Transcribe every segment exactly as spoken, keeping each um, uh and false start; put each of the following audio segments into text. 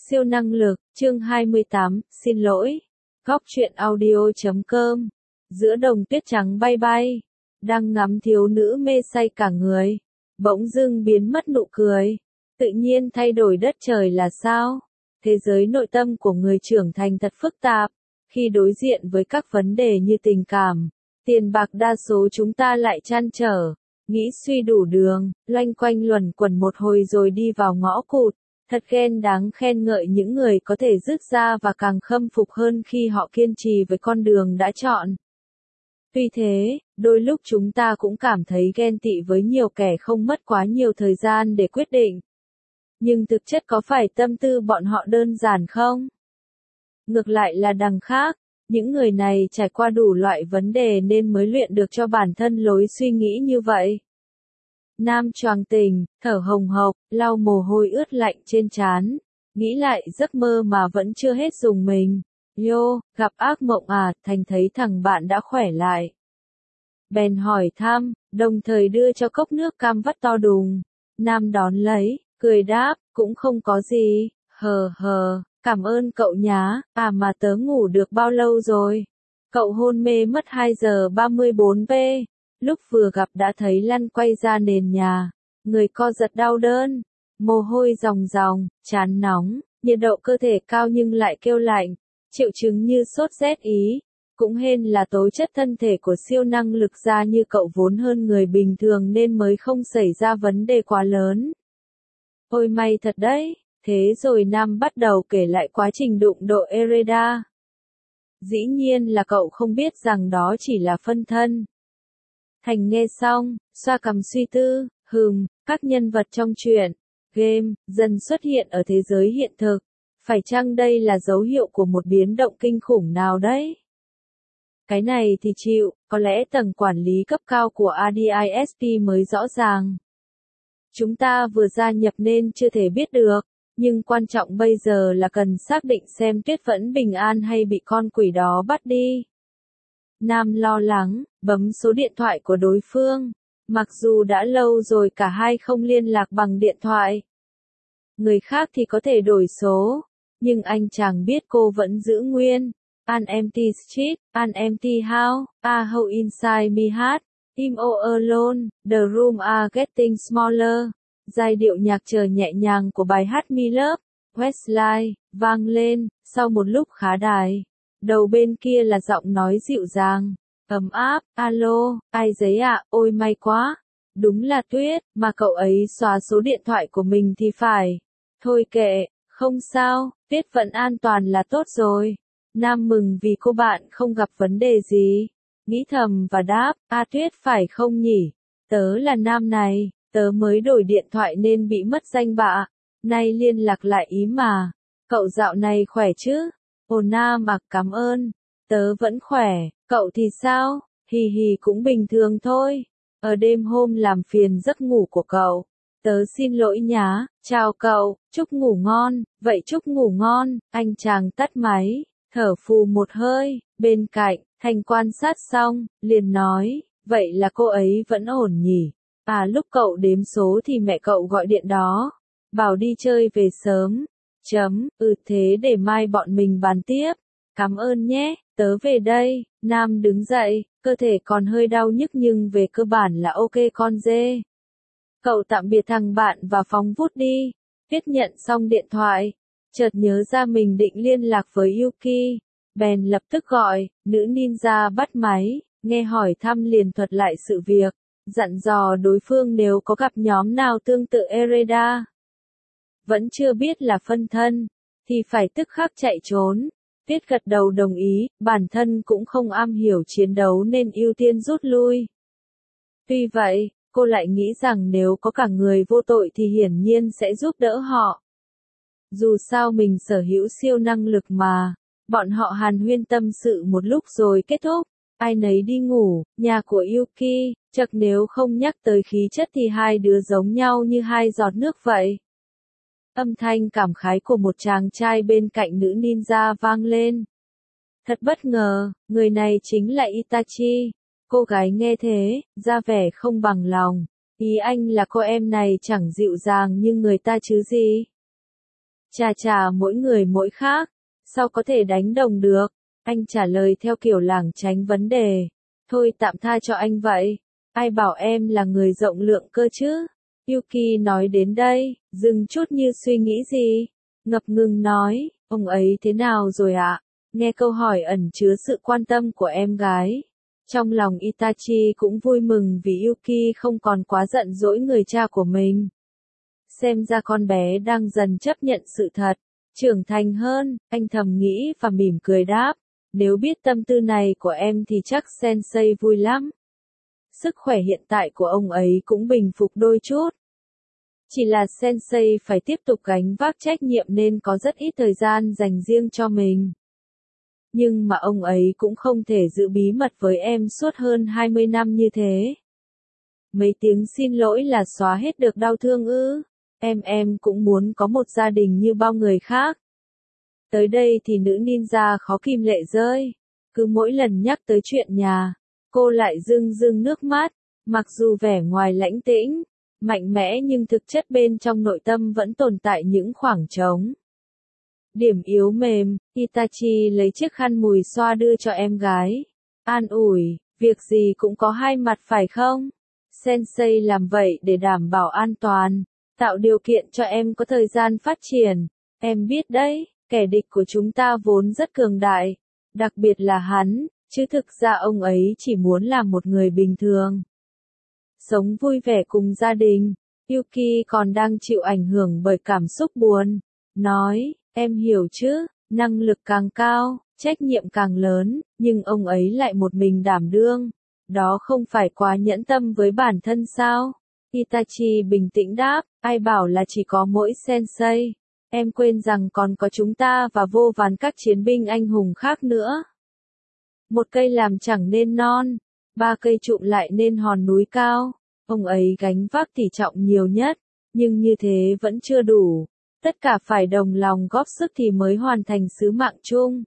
Siêu năng lực, chương hai mươi tám, xin lỗi. Góc truyện audio chấm com. Giữa đồng tuyết trắng bay bay, đang ngắm thiếu nữ mê say cả người, bỗng dưng biến mất nụ cười. Tự nhiên thay đổi đất trời là sao? Thế giới nội tâm của người trưởng thành thật phức tạp. Khi đối diện với các vấn đề như tình cảm, tiền bạc, đa số chúng ta lại trăn trở, nghĩ suy đủ đường, loanh quanh luẩn quẩn một hồi rồi đi vào ngõ cụt. Thật ghen đáng khen ngợi những người có thể dứt ra, và càng khâm phục hơn khi họ kiên trì với con đường đã chọn. Tuy thế, đôi lúc chúng ta cũng cảm thấy ghen tị với nhiều kẻ không mất quá nhiều thời gian để quyết định. Nhưng thực chất có phải tâm tư bọn họ đơn giản không? Ngược lại là đằng khác, những người này trải qua đủ loại vấn đề nên mới luyện được cho bản thân lối suy nghĩ như vậy. Nam choàng tỉnh, thở hồng hộc, lau mồ hôi ướt lạnh trên trán, nghĩ lại giấc mơ mà vẫn chưa hết rùng mình. Yo, gặp ác mộng à? Thành thấy thằng bạn đã khỏe lại. Bèn hỏi thăm, đồng thời đưa cho cốc nước cam vắt to đùng. Nam đón lấy, cười đáp, cũng không có gì, hờ hờ, cảm ơn cậu nhá, à mà tớ ngủ được bao lâu rồi? Cậu hôn mê mất hai giờ ba mươi bốn phút. Lúc vừa gặp đã thấy lăn quay ra nền nhà, người co giật đau đớn, mồ hôi ròng ròng, trán nóng, nhiệt độ cơ thể cao nhưng lại kêu lạnh, triệu chứng như sốt rét ý. Cũng hên là tố chất thân thể của siêu năng lực gia như cậu vốn hơn người bình thường nên mới không xảy ra vấn đề quá lớn. Ôi may thật đấy, thế rồi Nam bắt đầu kể lại quá trình đụng độ Ereda. Dĩ nhiên là cậu không biết rằng đó chỉ là phân thân. Thành nghe xong, xoa cằm suy tư, hừm, các nhân vật trong truyện, game, dần xuất hiện ở thế giới hiện thực. Phải chăng đây là dấu hiệu của một biến động kinh khủng nào đấy? Cái này thì chịu, có lẽ tầng quản lý cấp cao của a đê i ét pê mới rõ ràng. Chúng ta vừa gia nhập nên chưa thể biết được, nhưng quan trọng bây giờ là cần xác định xem Tuyết vẫn bình an hay bị con quỷ đó bắt đi. Nam lo lắng, bấm số điện thoại của đối phương, mặc dù đã lâu rồi cả hai không liên lạc bằng điện thoại. Người khác thì có thể đổi số, nhưng anh chàng biết cô vẫn giữ nguyên. An empty street, an empty house, a hole inside me heart, I'm all alone, the room are getting smaller. Giai điệu nhạc chờ nhẹ nhàng của bài hát Me Love, Westlife, vang lên, sau một lúc khá đài. Đầu bên kia là giọng nói dịu dàng, ấm áp, alo, ai giấy ạ, ôi may quá. Đúng là Tuyết, mà cậu ấy xóa số điện thoại của mình thì phải. Thôi kệ, không sao, Tuyết vẫn an toàn là tốt rồi. Nam mừng vì cô bạn không gặp vấn đề gì. Nghĩ thầm và đáp, a Tuyết phải không nhỉ? Tớ là Nam này, tớ mới đổi điện thoại nên bị mất danh bạ. Nay liên lạc lại ý mà. Cậu dạo này khỏe chứ? Ồ Nam à, cảm ơn. Tớ vẫn khỏe, cậu thì sao? Hì hì cũng bình thường thôi. Ở đêm hôm làm phiền giấc ngủ của cậu. Tớ xin lỗi nhá, chào cậu, chúc ngủ ngon, vậy chúc ngủ ngon. Anh chàng tắt máy, thở phù một hơi, bên cạnh, Thành quan sát xong, liền nói, vậy là cô ấy vẫn ổn nhỉ? À lúc cậu đếm số thì mẹ cậu gọi điện đó, bảo đi chơi về sớm. Chấm, ừ thế để mai bọn mình bàn tiếp. Cảm ơn nhé, tớ về đây. Nam đứng dậy, cơ thể còn hơi đau nhức nhưng về cơ bản là ok con dê. Cậu tạm biệt thằng bạn và phóng vút đi. Tuyết nhận xong điện thoại, chợt nhớ ra mình định liên lạc với Yuki. Bèn lập tức gọi, nữ ninja bắt máy, nghe hỏi thăm liền thuật lại sự việc, dặn dò đối phương nếu có gặp nhóm nào tương tự Ereda. Vẫn chưa biết là phân thân, thì phải tức khắc chạy trốn. Tuyết gật đầu đồng ý, bản thân cũng không am hiểu chiến đấu nên ưu tiên rút lui. Tuy vậy, cô lại nghĩ rằng nếu có cả người vô tội thì hiển nhiên sẽ giúp đỡ họ. Dù sao mình sở hữu siêu năng lực mà. Bọn họ hàn huyên tâm sự một lúc rồi kết thúc. Ai nấy đi ngủ, nhà của Yuki, chật nếu không nhắc tới khí chất thì hai đứa giống nhau như hai giọt nước vậy. Âm thanh cảm khái của một chàng trai bên cạnh nữ ninja vang lên. Thật bất ngờ, người này chính là Itachi. Cô gái nghe thế, ra vẻ không bằng lòng. Ý anh là cô em này chẳng dịu dàng như người ta chứ gì. Chà chà, mỗi người mỗi khác, sao có thể đánh đồng được? Anh trả lời theo kiểu lảng tránh vấn đề. Thôi tạm tha cho anh vậy. Ai bảo em là người rộng lượng cơ chứ? Yuki nói đến đây, dừng chút như suy nghĩ gì. Ngập ngừng nói, ông ấy thế nào rồi ạ? Nghe câu hỏi ẩn chứa sự quan tâm của em gái. Trong lòng Itachi cũng vui mừng vì Yuki không còn quá giận dỗi người cha của mình. Xem ra con bé đang dần chấp nhận sự thật, trưởng thành hơn, anh thầm nghĩ và mỉm cười đáp. Nếu biết tâm tư này của em thì chắc Sensei vui lắm. Sức khỏe hiện tại của ông ấy cũng bình phục đôi chút. Chỉ là Sensei phải tiếp tục gánh vác trách nhiệm nên có rất ít thời gian dành riêng cho mình. Nhưng mà ông ấy cũng không thể giữ bí mật với em suốt hơn hai mươi năm như thế. Mấy tiếng xin lỗi là xóa hết được đau thương ư? Em em cũng muốn có một gia đình như bao người khác. Tới đây thì nữ ninja khó kìm lệ rơi. Cứ mỗi lần nhắc tới chuyện nhà, cô lại rưng rưng nước mắt. Mặc dù vẻ ngoài lãnh tĩnh, mạnh mẽ nhưng thực chất bên trong nội tâm vẫn tồn tại những khoảng trống. Điểm yếu mềm, Itachi lấy chiếc khăn mùi xoa đưa cho em gái. An ủi, việc gì cũng có hai mặt phải không? Sensei làm vậy để đảm bảo an toàn, tạo điều kiện cho em có thời gian phát triển. Em biết đấy, kẻ địch của chúng ta vốn rất cường đại, đặc biệt là hắn, chứ thực ra ông ấy chỉ muốn làm một người bình thường. Sống vui vẻ cùng gia đình. Yuki còn đang chịu ảnh hưởng bởi cảm xúc buồn. Nói, em hiểu chứ, năng lực càng cao, trách nhiệm càng lớn, nhưng ông ấy lại một mình đảm đương. Đó không phải quá nhẫn tâm với bản thân sao? Itachi bình tĩnh đáp, ai bảo là chỉ có mỗi Sensei. Em quên rằng còn có chúng ta và vô vàn các chiến binh anh hùng khác nữa. Một cây làm chẳng nên non, ba cây trụm lại nên hòn núi cao. Ông ấy gánh vác tỷ trọng nhiều nhất, nhưng như thế vẫn chưa đủ. Tất cả phải đồng lòng góp sức thì mới hoàn thành sứ mạng chung.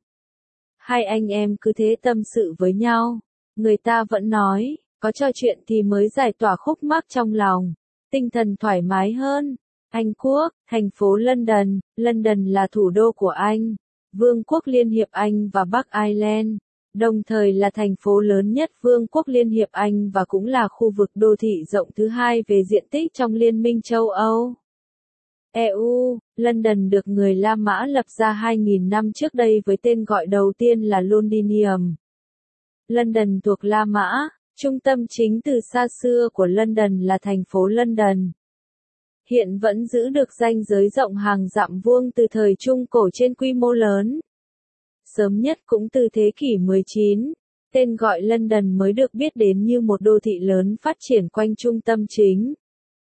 Hai anh em cứ thế tâm sự với nhau. Người ta vẫn nói, có trò chuyện thì mới giải tỏa khúc mắc trong lòng. Tinh thần thoải mái hơn. Anh Quốc, thành phố London, London là thủ đô của Anh, Vương quốc Liên hiệp Anh và Bắc Ireland, đồng thời là thành phố lớn nhất Vương quốc Liên hiệp Anh và cũng là khu vực đô thị rộng thứ hai về diện tích trong Liên minh châu Âu. e u, London được người La Mã lập ra hai nghìn năm trước đây với tên gọi đầu tiên là Londinium. London thuộc La Mã, trung tâm chính từ xa xưa của London là thành phố London. Hiện vẫn giữ được ranh giới rộng hàng dặm vuông từ thời Trung Cổ trên quy mô lớn. Sớm nhất cũng từ thế kỷ mười chín, tên gọi London mới được biết đến như một đô thị lớn phát triển quanh trung tâm chính.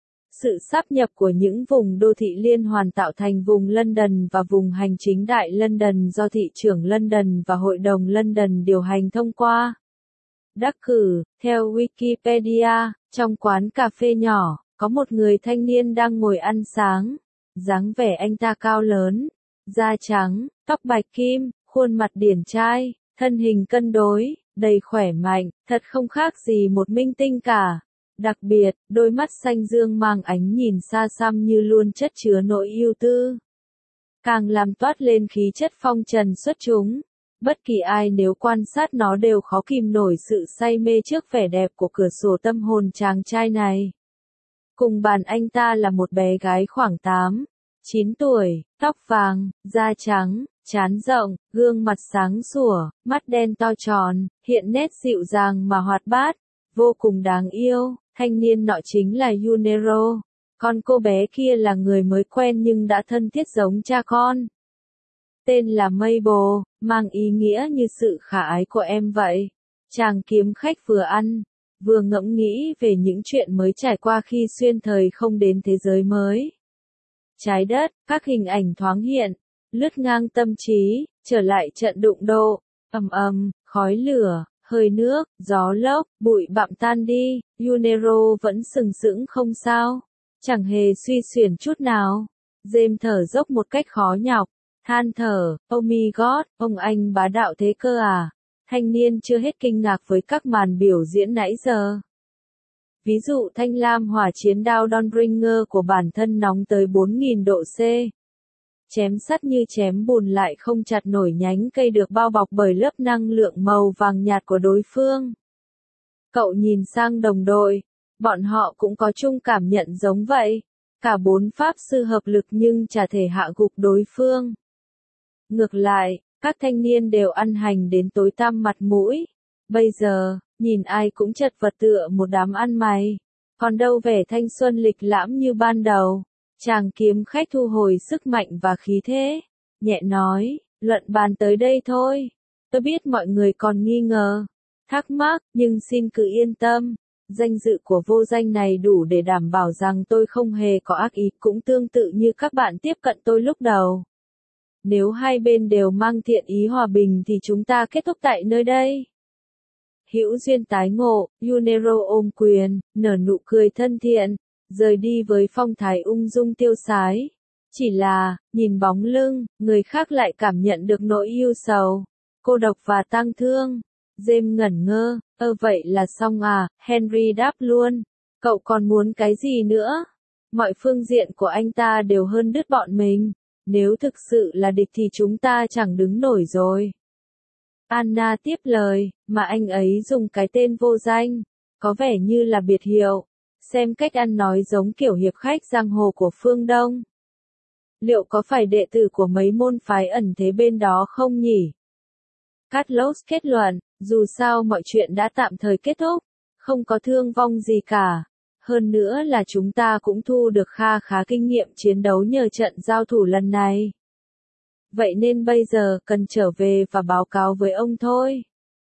Sự sáp nhập của những vùng đô thị liên hoàn tạo thành vùng London và vùng hành chính đại London do thị trưởng London và Hội đồng London điều hành thông qua. Đắc cử, theo Wikipedia, trong quán cà phê nhỏ, có một người thanh niên đang ngồi ăn sáng. Dáng vẻ anh ta cao lớn, da trắng, tóc bạch kim, khuôn mặt điển trai, thân hình cân đối, đầy khỏe mạnh, thật không khác gì một minh tinh cả. Đặc biệt, đôi mắt xanh dương mang ánh nhìn xa xăm như luôn chất chứa nỗi ưu tư. Càng làm toát lên khí chất phong trần xuất chúng. Bất kỳ ai nếu quan sát nó đều khó kìm nổi sự say mê trước vẻ đẹp của cửa sổ tâm hồn chàng trai này. Cùng bàn anh ta là một bé gái khoảng tám, chín tuổi, tóc vàng, da trắng, trán rộng, gương mặt sáng sủa, mắt đen to tròn, hiện nét dịu dàng mà hoạt bát, vô cùng đáng yêu. Thanh niên nọ chính là Yunero. Còn cô bé kia là người mới quen nhưng đã thân thiết giống cha con. Tên là Mabel, mang ý nghĩa như sự khả ái của em vậy. Chàng kiếm khách vừa ăn, vừa ngẫm nghĩ về những chuyện mới trải qua khi xuyên thời không đến thế giới mới. Trái đất, các hình ảnh thoáng hiện, lướt ngang tâm trí, trở lại trận đụng độ, ầm ầm, khói lửa, hơi nước, gió lốc, bụi bặm tan đi, Yunero vẫn sừng sững không sao, chẳng hề suy xuyển chút nào. James thở dốc một cách khó nhọc, than thở, oh my god, ông anh bá đạo thế cơ à? Thanh niên chưa hết kinh ngạc với các màn biểu diễn nãy giờ. Ví dụ thanh lam hỏa chiến đao Dawnbringer của bản thân nóng tới bốn nghìn độ C. chém sắt như chém bùn lại không chặt nổi nhánh cây được bao bọc bởi lớp năng lượng màu vàng nhạt của đối phương. Cậu nhìn sang đồng đội, bọn họ cũng có chung cảm nhận giống vậy. Cả bốn pháp sư hợp lực nhưng chả thể hạ gục đối phương. Ngược lại, các thanh niên đều ăn hành đến tối tăm mặt mũi. Bây giờ, nhìn ai cũng chật vật tựa một đám ăn mày. Còn đâu vẻ thanh xuân lịch lãm như ban đầu. Chàng kiếm khách thu hồi sức mạnh và khí thế. Nhẹ nói, luận bàn tới đây thôi. Tôi biết mọi người còn nghi ngờ, thắc mắc, nhưng xin cứ yên tâm. Danh dự của vô danh này đủ để đảm bảo rằng tôi không hề có ác ý, cũng tương tự như các bạn tiếp cận tôi lúc đầu. Nếu hai bên đều mang thiện ý hòa bình thì chúng ta kết thúc tại nơi đây. Hữu duyên tái ngộ, Yunero ôm quyền, nở nụ cười thân thiện, rời đi với phong thái ung dung tiêu sái. Chỉ là, nhìn bóng lưng, người khác lại cảm nhận được nỗi ưu sầu, cô độc và tang thương. James ngẩn ngơ, ơ vậy là xong à, Henry đáp luôn. Cậu còn muốn cái gì nữa? Mọi phương diện của anh ta đều hơn đứt bọn mình. Nếu thực sự là địch thì chúng ta chẳng đứng nổi rồi. Anna tiếp lời, mà anh ấy dùng cái tên vô danh, có vẻ như là biệt hiệu. Xem cách ăn nói giống kiểu hiệp khách giang hồ của phương Đông. Liệu có phải đệ tử của mấy môn phái ẩn thế bên đó không nhỉ? Carlos kết luận, dù sao mọi chuyện đã tạm thời kết thúc, không có thương vong gì cả. Hơn nữa là chúng ta cũng thu được kha khá kinh nghiệm chiến đấu nhờ trận giao thủ lần này. Vậy nên bây giờ cần trở về và báo cáo với ông thôi.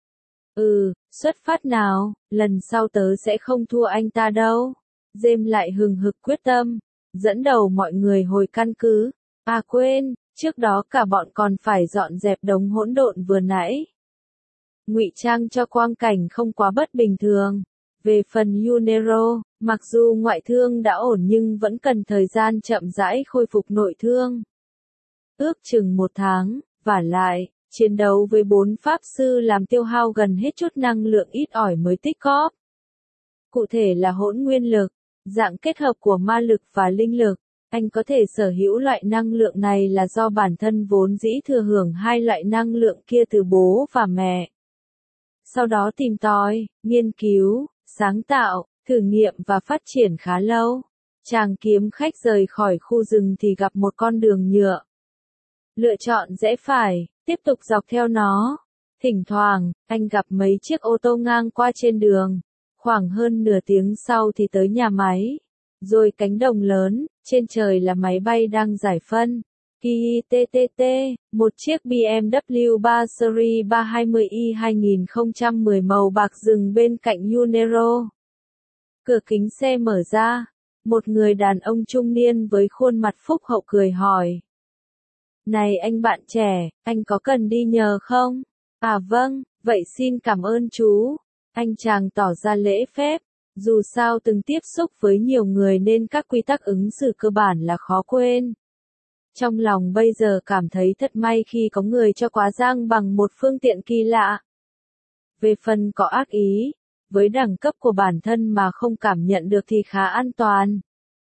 Ừ, xuất phát nào, lần sau tớ sẽ không thua anh ta đâu. James lại hừng hực quyết tâm, dẫn đầu mọi người hồi căn cứ. À quên, trước đó cả bọn còn phải dọn dẹp đống hỗn độn vừa nãy. Ngụy trang cho quang cảnh không quá bất bình thường. Về phần Yunero, mặc dù ngoại thương đã ổn nhưng vẫn cần thời gian chậm rãi khôi phục nội thương. Ước chừng một tháng, vả lại, chiến đấu với bốn pháp sư làm tiêu hao gần hết chút năng lượng ít ỏi mới tích góp. Cụ thể là hỗn nguyên lực, dạng kết hợp của ma lực và linh lực. Anh có thể sở hữu loại năng lượng này là do bản thân vốn dĩ thừa hưởng hai loại năng lượng kia từ bố và mẹ. Sau đó tìm tòi, nghiên cứu, sáng tạo, thử nghiệm và phát triển khá lâu. Chàng kiếm khách rời khỏi khu rừng thì gặp một con đường nhựa. Lựa chọn rẽ phải, tiếp tục dọc theo nó. Thỉnh thoảng, anh gặp mấy chiếc ô tô ngang qua trên đường. Khoảng hơn nửa tiếng sau thì tới nhà máy. Rồi cánh đồng lớn, trên trời là máy bay đang giải phân. i tê tê tê, một chiếc bê em vê ba Series ba hai mươi i hai không một không màu bạc dừng bên cạnh Yunero. Cửa kính xe mở ra, một người đàn ông trung niên với khuôn mặt phúc hậu cười hỏi. Này anh bạn trẻ, anh có cần đi nhờ không? À vâng, vậy xin cảm ơn chú. Anh chàng tỏ ra lễ phép. Dù sao từng tiếp xúc với nhiều người nên các quy tắc ứng xử cơ bản là khó quên. Trong lòng bây giờ cảm thấy thật may khi có người cho quá giang bằng một phương tiện kỳ lạ. Về phần có ác ý, với đẳng cấp của bản thân mà không cảm nhận được thì khá an toàn.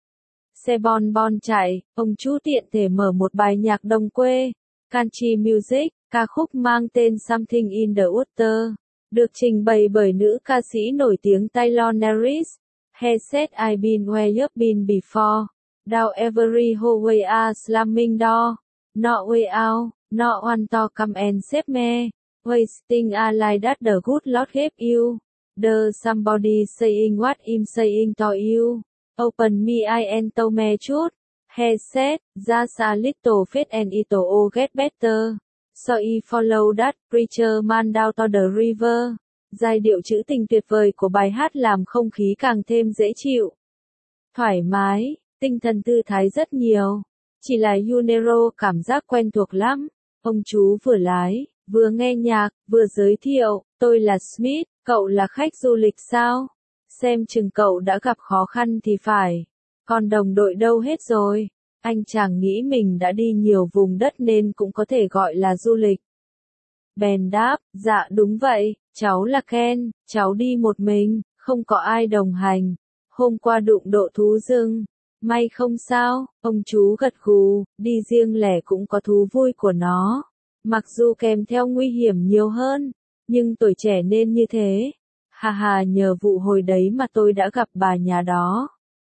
Xe bon bon chạy, ông chú tiện thể mở một bài nhạc đồng quê, country music, ca khúc mang tên Something in the Water. Được trình bày bởi nữ ca sĩ nổi tiếng Taylor Neris. He said I've been where you've been before. Down every hallway are slamming door. Not way out, not one to come and save me. Wasting a life that the good Lord gave you. The somebody saying what I'm saying to you. Open me eye and tell me truth. He said, just a little faith and it'll all get better. So I follow that preacher man down to the river. Giai điệu trữ tình tuyệt vời của bài hát làm không khí càng thêm dễ chịu. Thoải mái, tinh thần tư thái rất nhiều. Chỉ là Yunero cảm giác quen thuộc lắm. Ông chú vừa lái, vừa nghe nhạc, vừa giới thiệu, tôi là Smith, cậu là khách du lịch sao? Xem chừng cậu đã gặp khó khăn thì phải. Còn đồng đội đâu hết rồi? Anh chàng nghĩ mình đã đi nhiều vùng đất nên cũng có thể gọi là du lịch. Bèn đáp, dạ đúng vậy, cháu là Ken, cháu đi một mình, không có ai đồng hành. Hôm qua đụng độ thú rừng, May không sao, ông chú gật gù, đi riêng lẻ cũng có thú vui của nó. Mặc dù kèm theo nguy hiểm nhiều hơn, nhưng tuổi trẻ nên như thế. Hà hà, nhờ vụ hồi đấy mà tôi đã gặp bà nhà đó.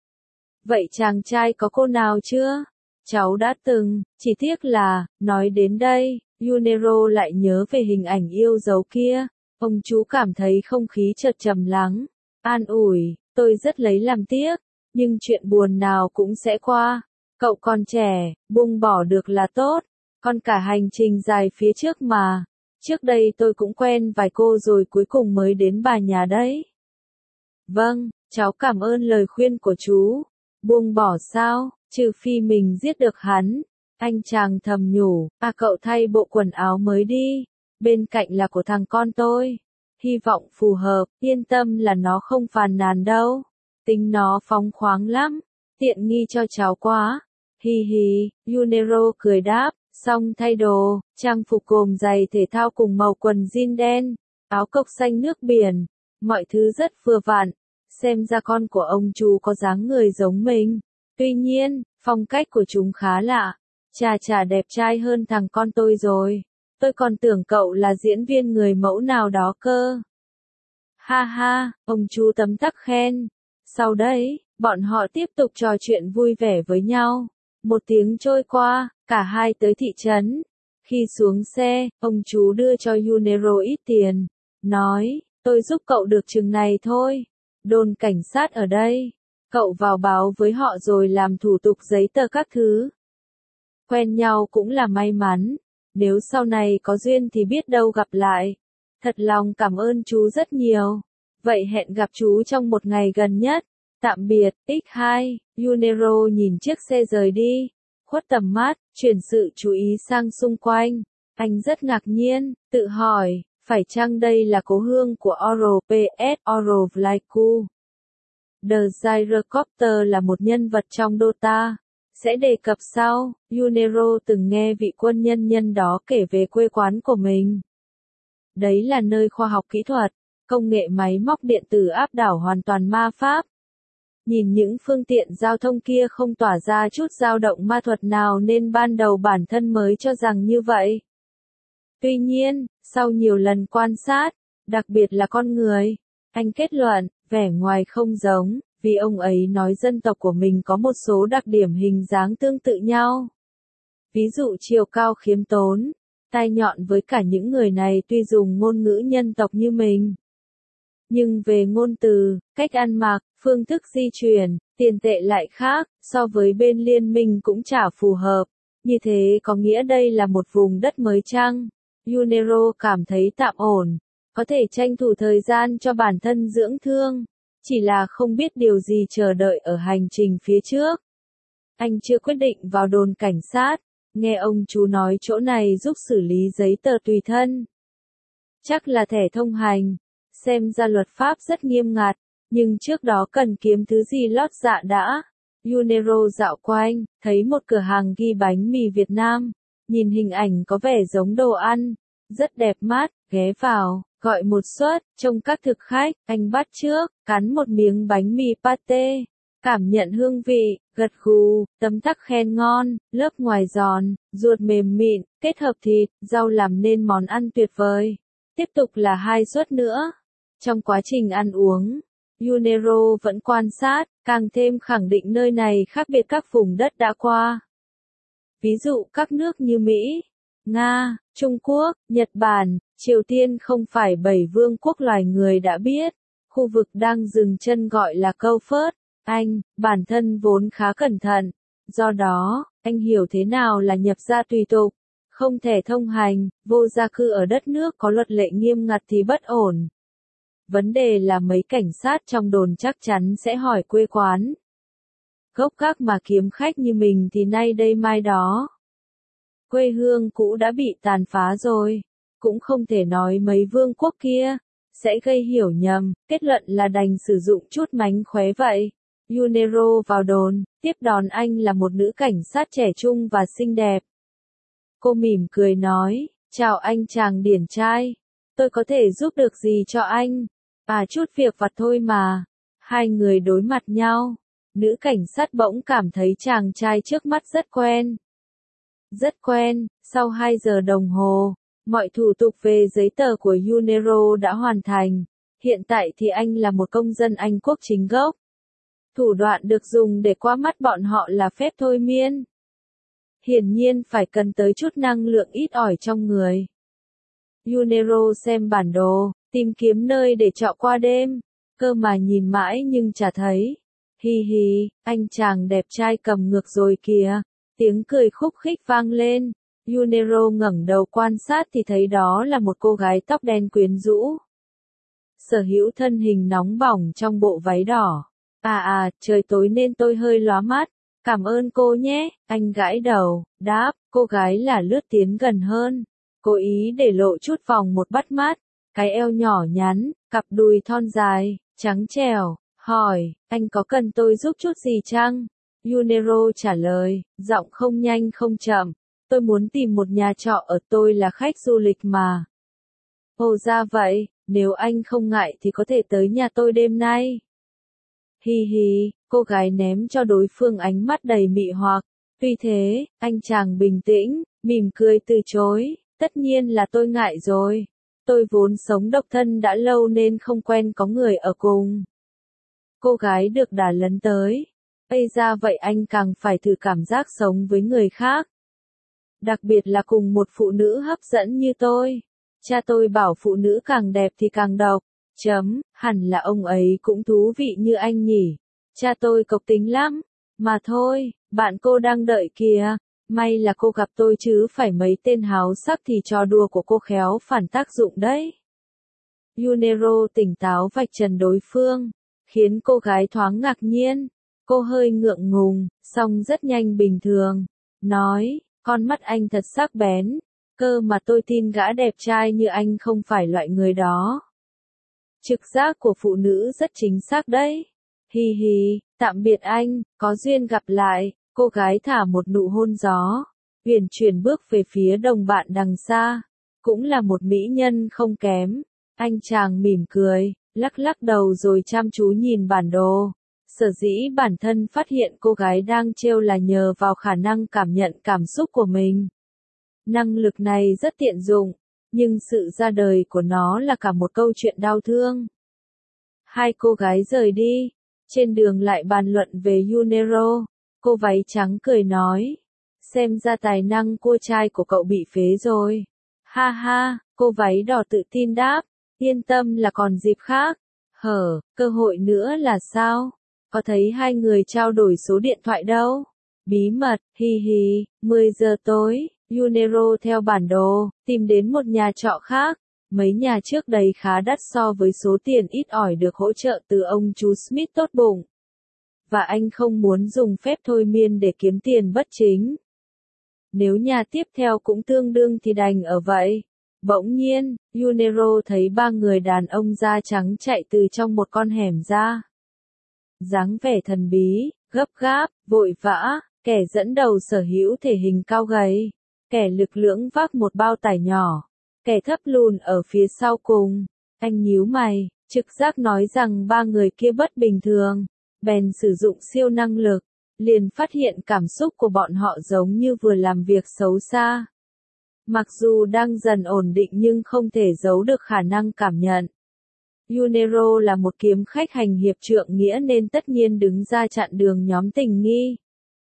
Vậy chàng trai có cô nào chưa? Cháu đã từng, chỉ tiếc là, nói đến đây, Yunero lại nhớ về hình ảnh yêu dấu kia. Ông chú cảm thấy không khí chợt trầm lắng. An ủi, tôi rất lấy làm tiếc, nhưng chuyện buồn nào cũng sẽ qua. Cậu còn trẻ, buông bỏ được là tốt, còn cả hành trình dài phía trước mà. Trước đây tôi cũng quen vài cô rồi cuối cùng mới đến bà nhà đấy. Vâng, cháu cảm ơn lời khuyên của chú. Buông bỏ sao, trừ phi mình giết được hắn. Anh chàng thầm nhủ, à cậu thay bộ quần áo mới đi. Bên cạnh là của thằng con tôi. Hy vọng phù hợp, yên tâm là nó không phàn nàn đâu. Tính nó phóng khoáng lắm, tiện nghi cho cháu quá. Hi hi, Yunero cười đáp, xong thay đồ, trang phục gồm giày thể thao cùng màu quần jean đen, áo cộc xanh nước biển, mọi thứ rất vừa vặn. Xem ra con của ông chú có dáng người giống mình. Tuy nhiên, phong cách của chúng khá lạ. Chà chà, đẹp trai hơn thằng con tôi rồi. Tôi còn tưởng cậu là diễn viên người mẫu nào đó cơ. Ha ha, ông chú tấm tắc khen. Sau đấy, bọn họ tiếp tục trò chuyện vui vẻ với nhau. Một tiếng trôi qua, cả hai tới thị trấn. Khi xuống xe, ông chú đưa cho Yunero ít tiền. Nói, tôi giúp cậu được chừng này thôi. Đồn cảnh sát ở đây. Cậu vào báo với họ rồi làm thủ tục giấy tờ các thứ. Quen nhau cũng là may mắn. Nếu sau này có duyên thì biết đâu gặp lại. Thật lòng cảm ơn chú rất nhiều. Vậy hẹn gặp chú trong một ngày gần nhất. Tạm biệt, ích hai. Yunero nhìn chiếc xe rời đi. Khuất tầm mắt, chuyển sự chú ý sang xung quanh. Anh rất ngạc nhiên, tự hỏi, phải chăng đây là cố hương của Oro pê ét Oro Vlaiku? The Gyrocopter là một nhân vật trong Dota. Sẽ đề cập sau, Yunero từng nghe vị quân nhân nhân đó kể về quê quán của mình. Đấy là nơi khoa học kỹ thuật, công nghệ máy móc điện tử áp đảo hoàn toàn ma pháp. Nhìn những phương tiện giao thông kia không tỏa ra chút dao động ma thuật nào nên ban đầu bản thân mới cho rằng như vậy. Tuy nhiên, sau nhiều lần quan sát, đặc biệt là con người, anh kết luận, vẻ ngoài không giống, vì ông ấy nói dân tộc của mình có một số đặc điểm hình dáng tương tự nhau. Ví dụ chiều cao khiêm tốn, tai nhọn với cả những người này tuy dùng ngôn ngữ nhân tộc như mình. Nhưng về ngôn từ, cách ăn mặc, phương thức di chuyển, tiền tệ lại khác, so với bên liên minh cũng chả phù hợp. Như thế có nghĩa đây là một vùng đất mới chăng? Yunero cảm thấy tạm ổn, có thể tranh thủ thời gian cho bản thân dưỡng thương, chỉ là không biết điều gì chờ đợi ở hành trình phía trước. Anh chưa quyết định vào đồn cảnh sát, nghe ông chú nói chỗ này giúp xử lý giấy tờ tùy thân. Chắc là thẻ thông hành, xem ra luật pháp rất nghiêm ngặt, nhưng trước đó cần kiếm thứ gì lót dạ đã. Yunero dạo quanh, thấy một cửa hàng ghi bánh mì Việt Nam, nhìn hình ảnh có vẻ giống đồ ăn, rất đẹp mắt, ghé vào, gọi một suất, trông các thực khách, anh bắt trước, cắn một miếng bánh mì pate, cảm nhận hương vị, gật gù, tấm tắc khen ngon, lớp ngoài giòn, ruột mềm mịn, kết hợp thịt, rau làm nên món ăn tuyệt vời. Tiếp tục là hai suất nữa. Trong quá trình ăn uống, Yunero vẫn quan sát, càng thêm khẳng định nơi này khác biệt các vùng đất đã qua. Ví dụ các nước như Mỹ, Nga, Trung Quốc, Nhật Bản, Triều Tiên không phải bảy vương quốc loài người đã biết. Khu vực đang dừng chân gọi là câu phớt. Anh, bản thân vốn khá cẩn thận. Do đó, anh hiểu thế nào là nhập gia tùy tục. Không thể thông hành, vô gia cư ở đất nước có luật lệ nghiêm ngặt thì bất ổn. Vấn đề là mấy cảnh sát trong đồn chắc chắn sẽ hỏi quê quán. Gốc gác mà kiếm khách như mình thì nay đây mai đó. Quê hương cũ đã bị tàn phá rồi, cũng không thể nói mấy vương quốc kia, sẽ gây hiểu nhầm, kết luận là đành sử dụng chút mánh khóe vậy. Yunero vào đồn, tiếp đón anh là một nữ cảnh sát trẻ trung và xinh đẹp. Cô mỉm cười nói, chào anh chàng điển trai, tôi có thể giúp được gì cho anh? À chút việc vặt thôi mà. Hai người đối mặt nhau, Nữ cảnh sát bỗng cảm thấy chàng trai trước mắt rất quen. Rất quen, sau hai giờ đồng hồ, mọi thủ tục về giấy tờ của Yunero đã hoàn thành. Hiện tại thì anh là một công dân Anh quốc chính gốc. Thủ đoạn được dùng để qua mắt bọn họ là phép thôi miên. Hiển nhiên phải cần tới chút năng lượng ít ỏi trong người. Yunero xem bản đồ, tìm kiếm nơi để trọ qua đêm. Cơ mà nhìn mãi nhưng chả thấy. Hi hi, anh chàng đẹp trai cầm ngược rồi kìa. Tiếng cười khúc khích vang lên. Yunero ngẩng đầu quan sát thì thấy đó là một cô gái tóc đen quyến rũ. Sở hữu thân hình nóng bỏng trong bộ váy đỏ. À à, trời tối nên tôi hơi lóa mắt. Cảm ơn cô nhé, anh gãi đầu, đáp, cô gái là lướt tiến gần hơn. Cố ý để lộ chút vòng một bắt mắt. Cái eo nhỏ nhắn, cặp đùi thon dài, trắng trẻo, hỏi, anh có cần tôi giúp chút gì chăng? Yunero trả lời, giọng không nhanh không chậm. Tôi muốn tìm một nhà trọ ở, tôi là khách du lịch mà. Ồ ra vậy, nếu anh không ngại thì có thể tới nhà tôi đêm nay. Hi hi, cô gái ném cho đối phương ánh mắt đầy mị hoặc. Tuy thế, anh chàng bình tĩnh, mỉm cười từ chối. Tất nhiên là tôi ngại rồi. Tôi vốn sống độc thân đã lâu nên không quen có người ở cùng. Cô gái được đà lấn tới. Ây ra vậy anh càng phải thử cảm giác sống với người khác. Đặc biệt là cùng một phụ nữ hấp dẫn như tôi. Cha tôi bảo phụ nữ càng đẹp thì càng độc. Chấm, hẳn là ông ấy cũng thú vị như anh nhỉ. Cha tôi cộc tính lắm. Mà thôi, bạn cô đang đợi kìa. May là cô gặp tôi chứ phải mấy tên háo sắc thì trò đùa của cô khéo phản tác dụng đấy. Yunero tỉnh táo vạch trần đối phương, khiến cô gái thoáng ngạc nhiên. Cô hơi ngượng ngùng, song rất nhanh bình thường. Nói, con mắt anh thật sắc bén. Cơ mà tôi tin gã đẹp trai như anh không phải loại người đó. Trực giác của phụ nữ rất chính xác đấy. Hi hi, tạm biệt anh, có duyên gặp lại. Cô gái thả một nụ hôn gió, huyền chuyển bước về phía đồng bạn đằng xa. Cũng là một mỹ nhân không kém. Anh chàng mỉm cười, lắc lắc đầu rồi chăm chú nhìn bản đồ. Sở dĩ bản thân phát hiện cô gái đang trêu là nhờ vào khả năng cảm nhận cảm xúc của mình. Năng lực này rất tiện dụng, nhưng sự ra đời của nó là cả một câu chuyện đau thương. Hai cô gái rời đi, trên đường lại bàn luận về Yunero. Cô váy trắng cười nói, xem ra tài năng cua trai của cậu bị phế rồi. Ha ha, cô váy đỏ tự tin đáp, yên tâm là còn dịp khác. Hở, cơ hội nữa là sao? Có thấy hai người trao đổi số điện thoại đâu? Bí mật, hi hi, mười giờ tối, Yunero theo bản đồ, tìm đến một nhà trọ khác. Mấy nhà trước đây khá đắt so với số tiền ít ỏi được hỗ trợ từ ông chú Smith tốt bụng. Và anh không muốn dùng phép thôi miên để kiếm tiền bất chính. Nếu nhà tiếp theo cũng tương đương thì đành ở vậy. Bỗng nhiên, Yunero thấy ba người đàn ông da trắng chạy từ trong một con hẻm ra. Dáng vẻ thần bí, gấp gáp, vội vã, kẻ dẫn đầu sở hữu thể hình cao gầy, kẻ lực lưỡng vác một bao tải nhỏ, kẻ thấp lùn ở phía sau cùng. Anh nhíu mày, trực giác nói rằng ba người kia bất bình thường. Bèn sử dụng siêu năng lực, liền phát hiện cảm xúc của bọn họ giống như vừa làm việc xấu xa. Mặc dù đang dần ổn định nhưng không thể giấu được khả năng cảm nhận. Yunero là một kiếm khách hành hiệp trượng nghĩa nên tất nhiên đứng ra chặn đường nhóm tình nghi.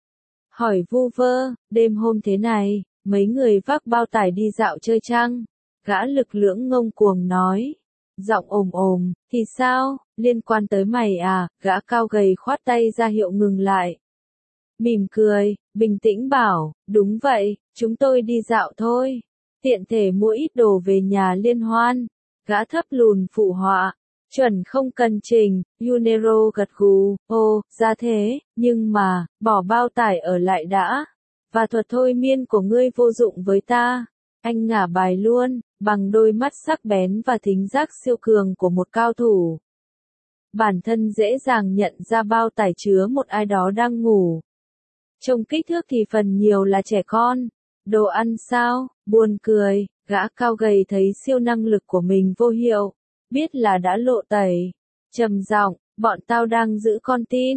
Hỏi vu vơ, đêm hôm thế này, mấy người vác bao tải đi dạo chơi chăng? Gã lực lưỡng ngông cuồng nói. Giọng ồm ồm, thì sao, liên quan tới mày à, gã cao gầy khoát tay ra hiệu ngừng lại. Mỉm cười, bình tĩnh bảo, đúng vậy, chúng tôi đi dạo thôi. Tiện thể mua ít đồ về nhà liên hoan. Gã thấp lùn phụ họa, chuẩn không cần trình, Yunero gật gù, ồ, ra thế, nhưng mà, bỏ bao tải ở lại đã. Và thuật thôi miên của ngươi vô dụng với ta. Anh ngả bài luôn, bằng đôi mắt sắc bén và thính giác siêu cường của một cao thủ. Bản thân dễ dàng nhận ra bao tải chứa một ai đó đang ngủ. Trông kích thước thì phần nhiều là trẻ con. Đồ ăn sao, buồn cười, gã cao gầy thấy siêu năng lực của mình vô hiệu. Biết là đã lộ tẩy. Trầm giọng, bọn tao đang giữ con tin.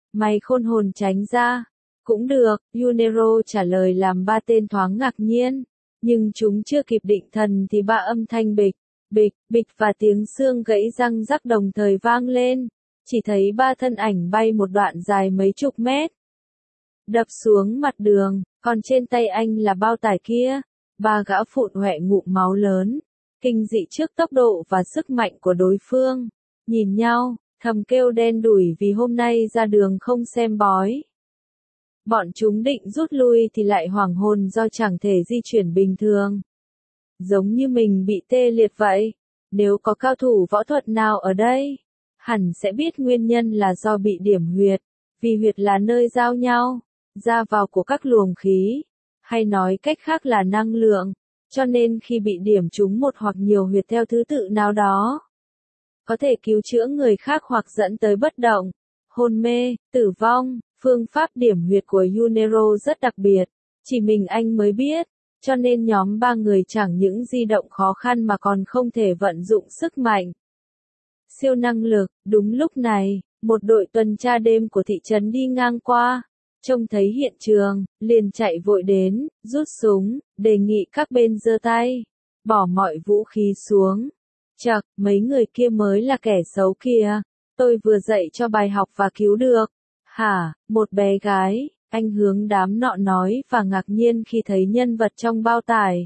Mày khôn hồn tránh ra. Cũng được, Yunero trả lời làm ba tên thoáng ngạc nhiên. Nhưng chúng chưa kịp định thần thì ba âm thanh bịch, bịch, bịch và tiếng xương gãy răng rắc đồng thời vang lên. Chỉ thấy ba thân ảnh bay một đoạn dài mấy chục mét. Đập xuống mặt đường, còn trên tay anh là bao tải kia. Ba gã phụn hoẹ ngụm máu lớn. Kinh dị trước tốc độ và sức mạnh của đối phương. Nhìn nhau, thầm kêu đen đủi vì hôm nay ra đường không xem bói. Bọn chúng định rút lui thì lại hoảng hồn do chẳng thể di chuyển bình thường. Giống như mình bị tê liệt vậy. Nếu có cao thủ võ thuật nào ở đây, hẳn sẽ biết nguyên nhân là do bị điểm huyệt. Vì huyệt là nơi giao nhau, ra vào của các luồng khí. Hay nói cách khác là năng lượng. Cho nên khi bị điểm trúng một hoặc nhiều huyệt theo thứ tự nào đó, có thể cứu chữa người khác hoặc dẫn tới bất động, hôn mê, tử vong. Phương pháp điểm huyệt của Yunero rất đặc biệt, chỉ mình anh mới biết, cho nên nhóm ba người chẳng những di động khó khăn mà còn không thể vận dụng sức mạnh. Siêu năng lực, đúng lúc này, một đội tuần tra đêm của thị trấn đi ngang qua, trông thấy hiện trường, liền chạy vội đến, rút súng, đề nghị các bên giơ tay, bỏ mọi vũ khí xuống. Chậc, mấy người kia mới là kẻ xấu kìa, tôi vừa dạy cho bài học và cứu được. Hả, một bé gái, anh hướng đám nọ nói và ngạc nhiên khi thấy nhân vật trong bao tải.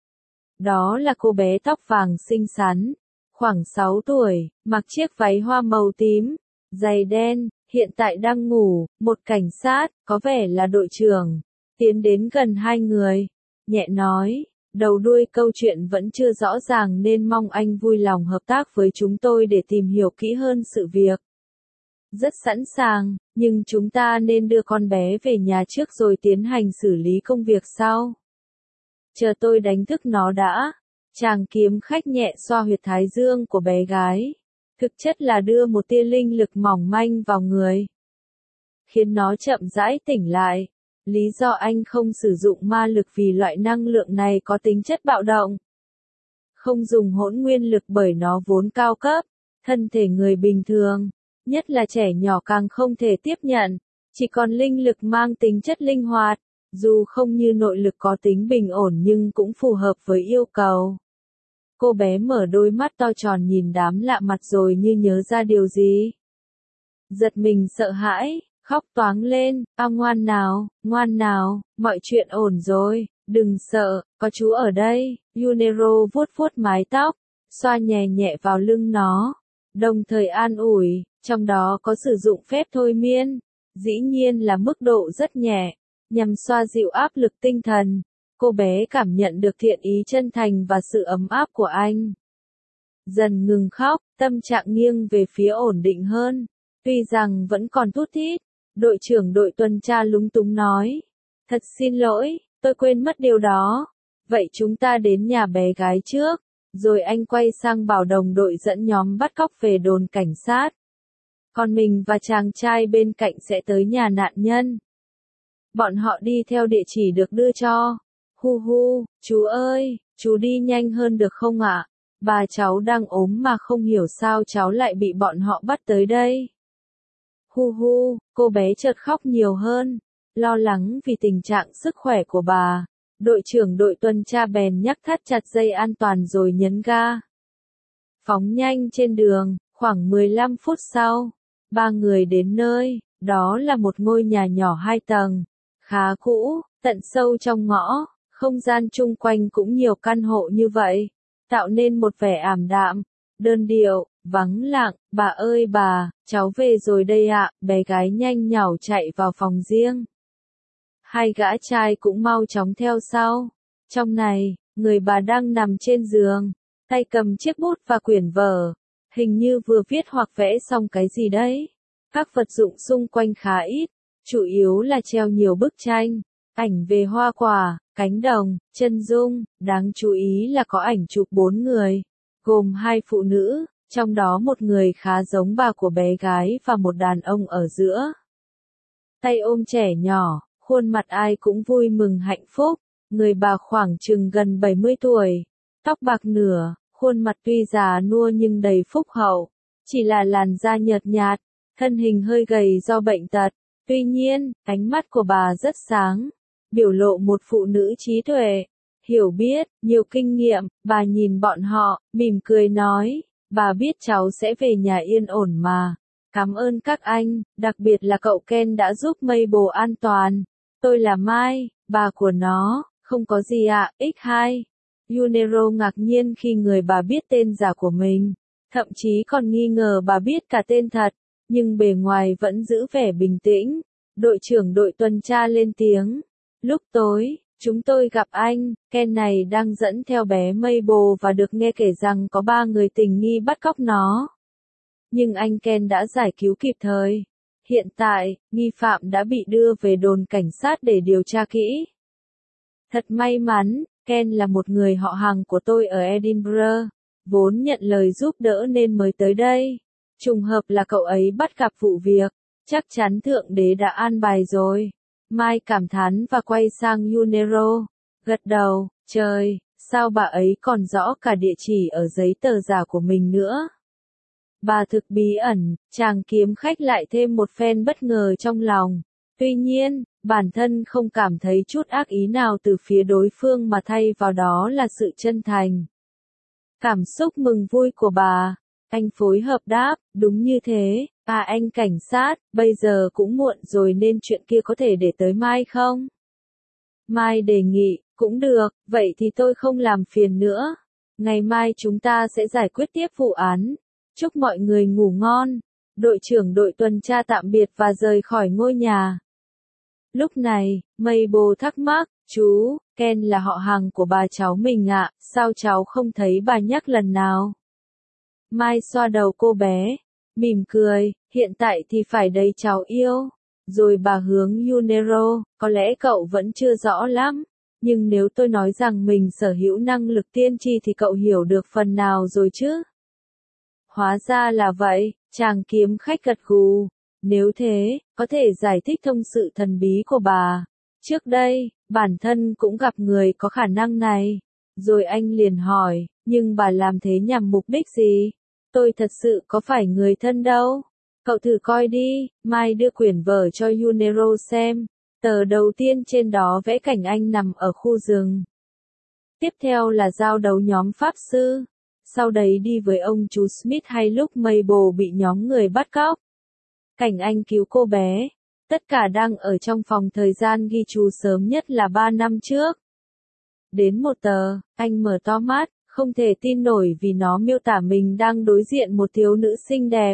Đó là cô bé tóc vàng xinh xắn, khoảng sáu tuổi, mặc chiếc váy hoa màu tím, giày đen, hiện tại đang ngủ. Một cảnh sát, có vẻ là đội trưởng, tiến đến gần hai người, nhẹ nói, đầu đuôi câu chuyện vẫn chưa rõ ràng nên mong anh vui lòng hợp tác với chúng tôi để tìm hiểu kỹ hơn sự việc. Rất sẵn sàng, nhưng chúng ta nên đưa con bé về nhà trước rồi tiến hành xử lý công việc sau. Chờ tôi đánh thức nó đã. Chàng kiếm khách nhẹ xoa huyệt thái dương của bé gái. Thực chất là đưa một tia linh lực mỏng manh vào người, khiến nó chậm rãi tỉnh lại. Lý do anh không sử dụng ma lực vì loại năng lượng này có tính chất bạo động. Không dùng hỗn nguyên lực bởi nó vốn cao cấp, thân thể người bình thường, nhất là trẻ nhỏ càng không thể tiếp nhận, chỉ còn linh lực mang tính chất linh hoạt, dù không như nội lực có tính bình ổn nhưng cũng phù hợp với yêu cầu. Cô bé mở đôi mắt to tròn nhìn đám lạ mặt rồi như nhớ ra điều gì. Giật mình sợ hãi, khóc toáng lên, a ngoan nào, ngoan nào, mọi chuyện ổn rồi, đừng sợ, có chú ở đây. Yunero vuốt vuốt mái tóc, xoa nhẹ nhẹ vào lưng nó, đồng thời an ủi, trong đó có sử dụng phép thôi miên, dĩ nhiên là mức độ rất nhẹ, nhằm xoa dịu áp lực tinh thần. Cô bé cảm nhận được thiện ý chân thành và sự ấm áp của anh. Dần ngừng khóc, tâm trạng nghiêng về phía ổn định hơn. Tuy rằng vẫn còn thút thít, đội trưởng đội tuần tra lúng túng nói. Thật xin lỗi, tôi quên mất điều đó. Vậy chúng ta đến nhà bé gái trước, rồi anh quay sang bảo đồng đội dẫn nhóm bắt cóc về đồn cảnh sát. Còn mình và chàng trai bên cạnh sẽ tới nhà nạn nhân. Bọn họ đi theo địa chỉ được đưa cho. Hu hu, chú ơi, chú đi nhanh hơn được không ạ? Bà cháu đang ốm mà không hiểu sao cháu lại bị bọn họ bắt tới đây. Hu hu, cô bé chợt khóc nhiều hơn, lo lắng vì tình trạng sức khỏe của bà. Đội trưởng đội tuần tra bèn nhắc thắt chặt dây an toàn rồi nhấn ga. Phóng nhanh trên đường, khoảng mười lăm phút sau, ba người đến nơi, đó là một ngôi nhà nhỏ hai tầng, khá cũ, tận sâu trong ngõ. Không gian chung quanh cũng nhiều căn hộ như vậy, tạo nên một vẻ ảm đạm, đơn điệu, vắng lặng. Bà ơi bà, cháu về rồi đây ạ. Bé gái nhanh nhảu chạy vào phòng riêng. Hai gã trai cũng mau chóng theo sau. Trong này, người bà đang nằm trên giường, tay cầm chiếc bút và quyển vở, hình như vừa viết hoặc vẽ xong cái gì đấy. Các vật dụng xung quanh khá ít, chủ yếu là treo nhiều bức tranh, ảnh về hoa quả, cánh đồng, chân dung. Đáng chú ý là có ảnh chụp bốn người, gồm hai phụ nữ, trong đó một người khá giống bà của bé gái và một đàn ông ở giữa. Tay ôm trẻ nhỏ, khuôn mặt ai cũng vui mừng hạnh phúc. Người bà khoảng chừng gần bảy mươi tuổi, tóc bạc nửa, khuôn mặt tuy già nua nhưng đầy phúc hậu, chỉ là làn da nhợt nhạt, thân hình hơi gầy do bệnh tật. Tuy nhiên, ánh mắt của bà rất sáng, biểu lộ một phụ nữ trí tuệ, hiểu biết, nhiều kinh nghiệm. Bà nhìn bọn họ, mỉm cười nói, bà biết cháu sẽ về nhà yên ổn mà. Cảm ơn các anh, đặc biệt là cậu Ken đã giúp Mabel an toàn. Tôi là Mai, bà của nó. Không có gì ạ, ích hai. Yunero ngạc nhiên khi người bà biết tên giả của mình, thậm chí còn nghi ngờ bà biết cả tên thật, nhưng bề ngoài vẫn giữ vẻ bình tĩnh. Đội trưởng đội tuần tra lên tiếng. Lúc tối, chúng tôi gặp anh, Ken này đang dẫn theo bé Mabel và được nghe kể rằng có ba người tình nghi bắt cóc nó. Nhưng anh Ken đã giải cứu kịp thời. Hiện tại, nghi phạm đã bị đưa về đồn cảnh sát để điều tra kỹ. Thật may mắn, Ken là một người họ hàng của tôi ở Edinburgh, vốn nhận lời giúp đỡ nên mới tới đây. Trùng hợp là cậu ấy bắt gặp vụ việc, chắc chắn Thượng Đế đã an bài rồi. Mai cảm thán và quay sang Yunero, gật đầu, trời, sao bà ấy còn rõ cả địa chỉ ở giấy tờ giả của mình nữa. Bà thực bí ẩn, chàng kiếm khách lại thêm một phen bất ngờ trong lòng. Tuy nhiên, bản thân không cảm thấy chút ác ý nào từ phía đối phương mà thay vào đó là sự chân thành. Cảm xúc mừng vui của bà, anh phối hợp đáp, đúng như thế, à anh cảnh sát, bây giờ cũng muộn rồi nên chuyện kia có thể để tới mai không? Mai đề nghị, cũng được, vậy thì tôi không làm phiền nữa. Ngày mai chúng ta sẽ giải quyết tiếp vụ án. Chúc mọi người ngủ ngon. Đội trưởng đội tuần tra tạm biệt và rời khỏi ngôi nhà. Lúc này, Mabel thắc mắc, chú, Ken là họ hàng của bà cháu mình ạ, sao cháu không thấy bà nhắc lần nào? Mai xoa đầu cô bé, mỉm cười, hiện tại thì phải đấy cháu yêu. Rồi bà hướng Yunero, có lẽ cậu vẫn chưa rõ lắm, nhưng nếu tôi nói rằng mình sở hữu năng lực tiên tri thì cậu hiểu được phần nào rồi chứ? Hóa ra là vậy, chàng kiếm khách gật gù. Nếu thế, có thể giải thích thông sự thần bí của bà. Trước đây, bản thân cũng gặp người có khả năng này. Rồi anh liền hỏi, nhưng bà làm thế nhằm mục đích gì? Tôi thật sự có phải người thân đâu. Cậu thử coi đi. Mai đưa quyển vở cho Yunero xem. Tờ đầu tiên trên đó vẽ cảnh anh nằm ở khu rừng. Tiếp theo là giao đấu nhóm pháp sư. Sau đấy đi với ông chú Smith hay lúc Mabel bị nhóm người bắt cóc. Cảnh anh cứu cô bé. Tất cả đang ở trong phòng thời gian ghi chú sớm nhất là ba năm trước. Đến một tờ, anh mở to mắt, không thể tin nổi vì nó miêu tả mình đang đối diện một thiếu nữ xinh đẹp.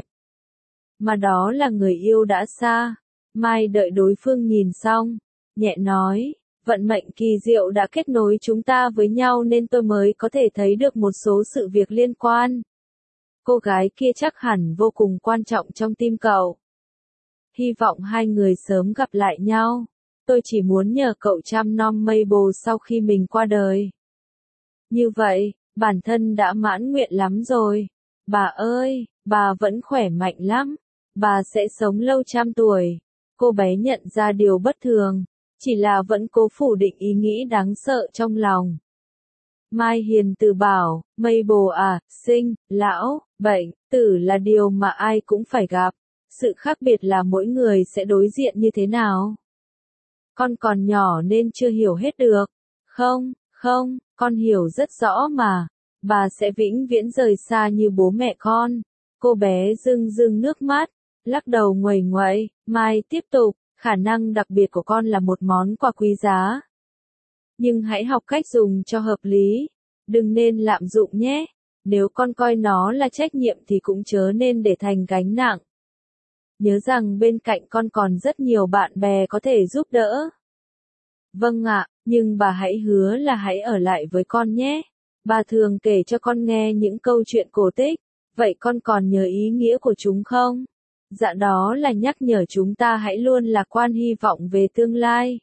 Mà đó là người yêu đã xa. Mai đợi đối phương nhìn xong, nhẹ nói, vận mệnh kỳ diệu đã kết nối chúng ta với nhau nên tôi mới có thể thấy được một số sự việc liên quan. Cô gái kia chắc hẳn vô cùng quan trọng trong tim cậu. Hy vọng hai người sớm gặp lại nhau. Tôi chỉ muốn nhờ cậu chăm nom Mabel sau khi mình qua đời. Như vậy, bản thân đã mãn nguyện lắm rồi. Bà ơi, bà vẫn khỏe mạnh lắm. Bà sẽ sống lâu trăm tuổi. Cô bé nhận ra điều bất thường, chỉ là vẫn cố phủ định ý nghĩ đáng sợ trong lòng. Mai hiền từ bảo, Mabel à, sinh, lão, bệnh, tử là điều mà ai cũng phải gặp. Sự khác biệt là mỗi người sẽ đối diện như thế nào. Con còn nhỏ nên chưa hiểu hết được. Không, không, con hiểu rất rõ mà. Bà sẽ vĩnh viễn rời xa như bố mẹ con. Cô bé rưng rưng nước mắt, lắc đầu nguầy nguậy. Mai tiếp tục, khả năng đặc biệt của con là một món quà quý giá. Nhưng hãy học cách dùng cho hợp lý. Đừng nên lạm dụng nhé. Nếu con coi nó là trách nhiệm thì cũng chớ nên để thành gánh nặng. Nhớ rằng bên cạnh con còn rất nhiều bạn bè có thể giúp đỡ. Vâng ạ, nhưng bà hãy hứa là hãy ở lại với con nhé. Bà thường kể cho con nghe những câu chuyện cổ tích. Vậy con còn nhớ ý nghĩa của chúng không? Dạ đó là nhắc nhở chúng ta hãy luôn lạc quan hy vọng về tương lai.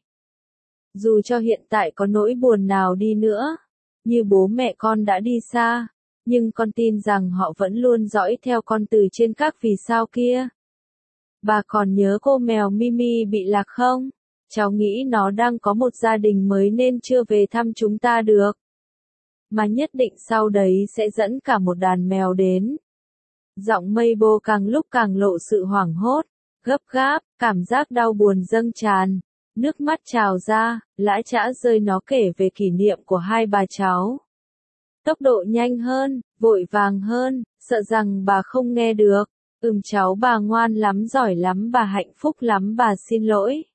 Dù cho hiện tại có nỗi buồn nào đi nữa, như bố mẹ con đã đi xa, nhưng con tin rằng họ vẫn luôn dõi theo con từ trên các vì sao kia. Bà còn nhớ cô mèo Mimi bị lạc không? Cháu nghĩ nó đang có một gia đình mới nên chưa về thăm chúng ta được. Mà nhất định sau đấy sẽ dẫn cả một đàn mèo đến. Giọng Mabel càng lúc càng lộ sự hoảng hốt, gấp gáp, cảm giác đau buồn dâng tràn. Nước mắt trào ra, lã chã rơi nó kể về kỷ niệm của hai bà cháu. Tốc độ nhanh hơn, vội vàng hơn, sợ rằng bà không nghe được. Ừm cháu bà ngoan lắm, giỏi lắm, bà hạnh phúc lắm, bà xin lỗi.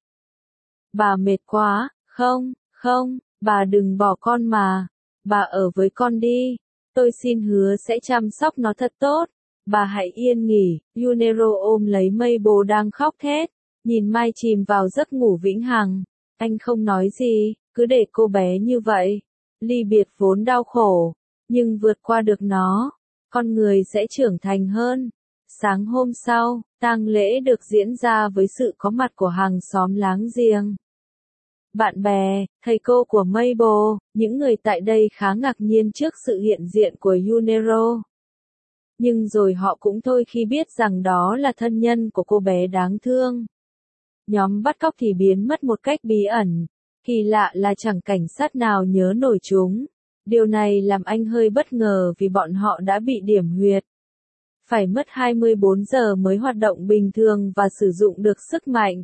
Bà mệt quá, không, không, bà đừng bỏ con mà. Bà ở với con đi. Tôi xin hứa sẽ chăm sóc nó thật tốt. Bà hãy yên nghỉ. Junero ôm lấy Mabel đang khóc thét, nhìn Mai chìm vào giấc ngủ vĩnh hằng. Anh không nói gì, cứ để cô bé như vậy. Ly biệt vốn đau khổ, nhưng vượt qua được nó, con người sẽ trưởng thành hơn. Sáng hôm sau, tang lễ được diễn ra với sự có mặt của hàng xóm láng giềng. Bạn bè, thầy cô của Mabel, những người tại đây khá ngạc nhiên trước sự hiện diện của Junero. Nhưng rồi họ cũng thôi khi biết rằng đó là thân nhân của cô bé đáng thương. Nhóm bắt cóc thì biến mất một cách bí ẩn. Kỳ lạ là chẳng cảnh sát nào nhớ nổi chúng. Điều này làm anh hơi bất ngờ vì bọn họ đã bị điểm huyệt. Phải mất hai mươi bốn giờ mới hoạt động bình thường và sử dụng được sức mạnh.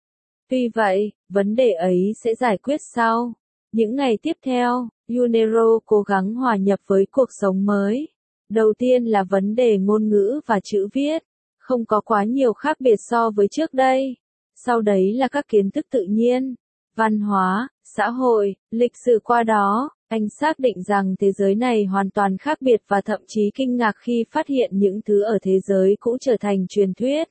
Tuy vậy, vấn đề ấy sẽ giải quyết sau. Những ngày tiếp theo, Junero cố gắng hòa nhập với cuộc sống mới. Đầu tiên là vấn đề ngôn ngữ và chữ viết. Không có quá nhiều khác biệt so với trước đây. Sau đấy là các kiến thức tự nhiên, văn hóa, xã hội, lịch sử. Qua đó, anh xác định rằng thế giới này hoàn toàn khác biệt và thậm chí kinh ngạc khi phát hiện những thứ ở thế giới cũ trở thành truyền thuyết.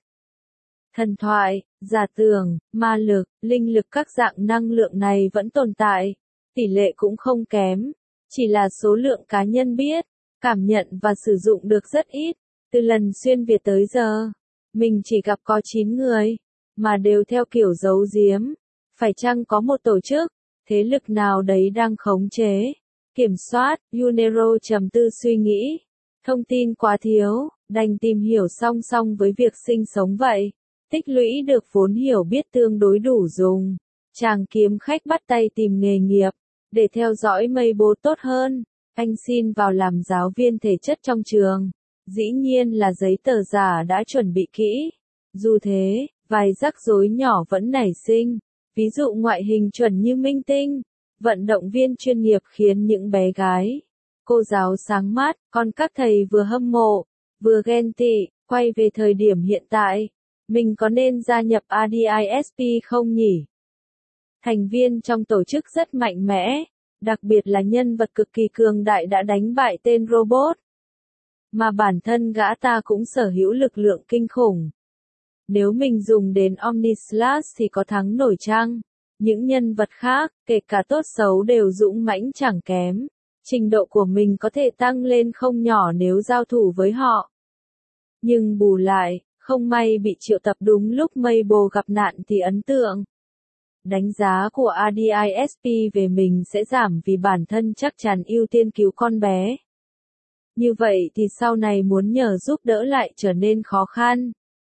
Thần thoại, giả tưởng, ma lực, linh lực, các dạng năng lượng này vẫn tồn tại. Tỷ lệ cũng không kém. Chỉ là số lượng cá nhân biết, cảm nhận và sử dụng được rất ít. Từ lần xuyên Việt tới giờ, mình chỉ gặp có chín người, mà đều theo kiểu giấu giếm. Phải chăng có một tổ chức, thế lực nào đấy đang khống chế, kiểm soát? Junero trầm tư suy nghĩ. Thông tin quá thiếu, đành tìm hiểu song song với việc sinh sống vậy. Tích lũy được vốn hiểu biết tương đối đủ dùng. Chàng kiếm khách bắt tay tìm nghề nghiệp. Để theo dõi Mabel tốt hơn, anh xin vào làm giáo viên thể chất trong trường. Dĩ nhiên là giấy tờ giả đã chuẩn bị kỹ. Dù thế, vài rắc rối nhỏ vẫn nảy sinh. Ví dụ ngoại hình chuẩn như minh tinh, vận động viên chuyên nghiệp khiến những bé gái, cô giáo sáng mắt, còn các thầy vừa hâm mộ, vừa ghen tị. Quay về thời điểm hiện tại, mình có nên gia nhập a đê i ét pê không nhỉ? Thành viên trong tổ chức rất mạnh mẽ, đặc biệt là nhân vật cực kỳ cường đại đã đánh bại tên robot. Mà bản thân gã ta cũng sở hữu lực lượng kinh khủng. Nếu mình dùng đến Omnislash thì có thắng nổi chăng? Những nhân vật khác, kể cả tốt xấu đều dũng mãnh chẳng kém. Trình độ của mình có thể tăng lên không nhỏ nếu giao thủ với họ. Nhưng bù lại, không may bị triệu tập đúng lúc Mabel gặp nạn thì ấn tượng. Đánh giá của a đê i ét pê về mình sẽ giảm vì bản thân chắc chắn ưu tiên cứu con bé. Như vậy thì sau này muốn nhờ giúp đỡ lại trở nên khó khăn.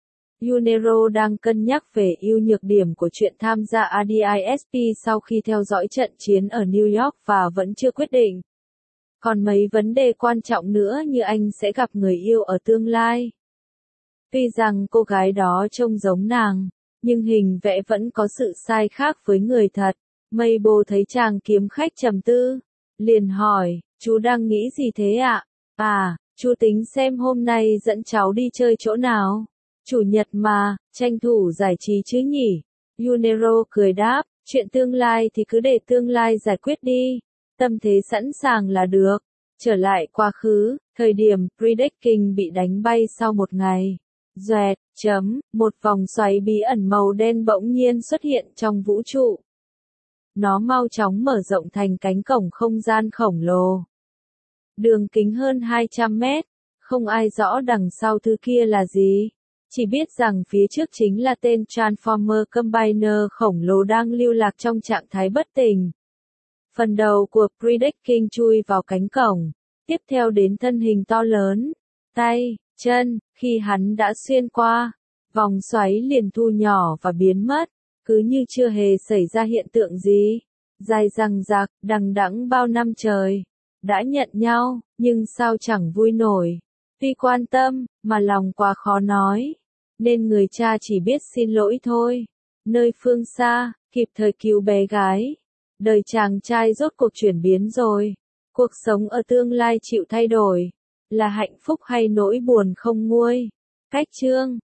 Junero đang cân nhắc về ưu nhược điểm của chuyện tham gia a đê i ét pê sau khi theo dõi trận chiến ở New York và vẫn chưa quyết định. Còn mấy vấn đề quan trọng nữa như anh sẽ gặp người yêu ở tương lai. Tuy rằng cô gái đó trông giống nàng, nhưng hình vẽ vẫn có sự sai khác với người thật. Mabel thấy chàng kiếm khách trầm tư, liền hỏi, chú đang nghĩ gì thế ạ? À? à, chú tính xem hôm nay dẫn cháu đi chơi chỗ nào? Chủ nhật mà, tranh thủ giải trí chứ nhỉ? Junero cười đáp, chuyện tương lai thì cứ để tương lai giải quyết đi. Tâm thế sẵn sàng là được. Trở lại quá khứ, thời điểm Predicting bị đánh bay sau một ngày. Doẹt, chấm, một vòng xoáy bí ẩn màu đen bỗng nhiên xuất hiện trong vũ trụ. Nó mau chóng mở rộng thành cánh cổng không gian khổng lồ. Đường kính hơn hai trăm mét, không ai rõ đằng sau thứ kia là gì. Chỉ biết rằng phía trước chính là tên Transformer Combiner khổng lồ đang lưu lạc trong trạng thái bất tỉnh. Phần đầu của Predicting chui vào cánh cổng, tiếp theo đến thân hình to lớn, tay, chân, khi hắn đã xuyên qua, vòng xoáy liền thu nhỏ và biến mất, cứ như chưa hề xảy ra hiện tượng gì. Dài dằng dặc, đằng đẵng bao năm trời, đã nhận nhau, nhưng sao chẳng vui nổi. Tuy quan tâm, mà lòng quá khó nói, nên người cha chỉ biết xin lỗi thôi. Nơi phương xa, kịp thời cứu bé gái. Đời chàng trai rốt cuộc chuyển biến rồi. Cuộc sống ở tương lai chịu thay đổi. Là hạnh phúc hay nỗi buồn không nguôi? Cách chương